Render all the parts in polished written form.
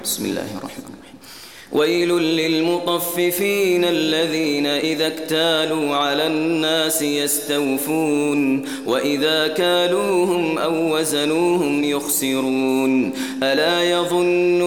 بسم الله الرحمن الرحيم. ويل للمطففين الذين إذا اكتالوا على الناس يستوفون وإذا كالوهم أو وزنوهم يخسرون ألا يظن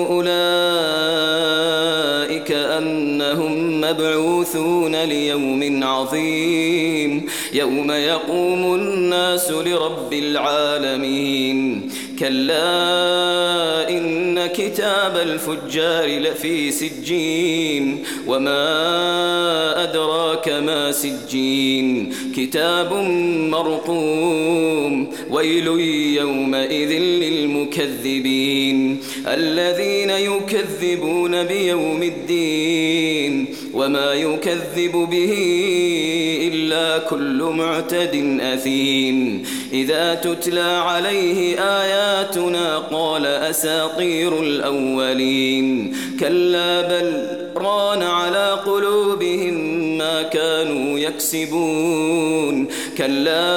أولئك أنهم مبعوثون ليوم عظيم يوم يقوم الناس لرب العالمين كلا إن كتاب الفجار لفي سجين وما أدراك ما سجين كتاب مرقوم ويل يومئذ للمكذبين الذين يكذبون بيوم الدين وما يكذب به إلا كل معتد أثيم إذا تتلى عليه آياتنا قال أساطير الأولين كلا بل ران على قلوبهم ما كانوا يكسبون كلا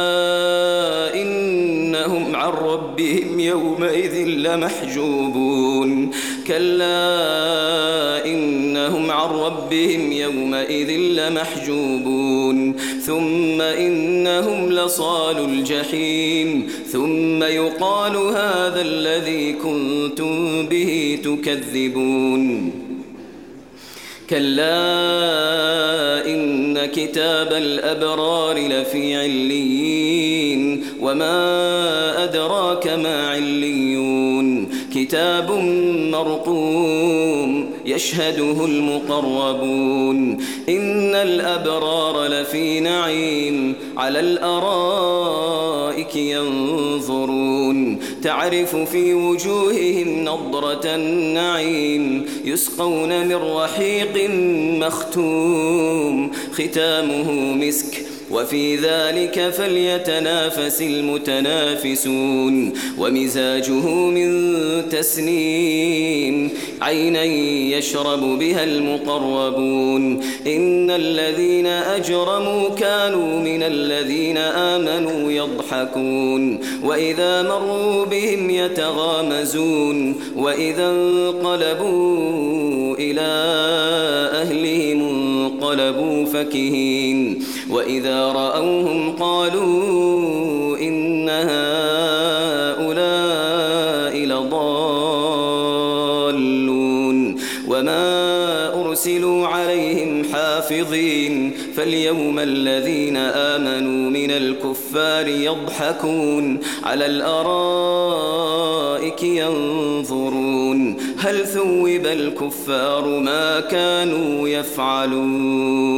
إنهم عن ربهم يومئذ لمحجوبون كلا إنهم عن ربهم يومئذ لمحجوبون ثم إنهم لصال الجحيم ثم يقال هذا الذي كنتم به تكذبون كلا إن كتاب الأبرار لفي عليين وما أدراك ما عليون كتاب مرقوم يشهده المقربون إن الأبرار لفي نعيم على الأرائك ينظرون تعرف في وجوههم نضرة النعيم يسقون من رحيق مختوم ختامه مسك وفي ذلك فليتنافس المتنافسون ومزاجه من تسنيم عينا يشرب بها المقربون إن الذين أجرموا كانوا من الذين آمنوا يضحكون وإذا مروا بهم يتغامزون وإذا انقلبوا إلى أهلهم انقلبوا فكهين وإذا رأوهم قالوا إن هؤلاء لضالون وما أرسلوا عليهم حافظين فاليوم الذين آمنوا من الكفار يضحكون على الأرائك ينظرون هل ثوب الكفار ما كانوا يفعلون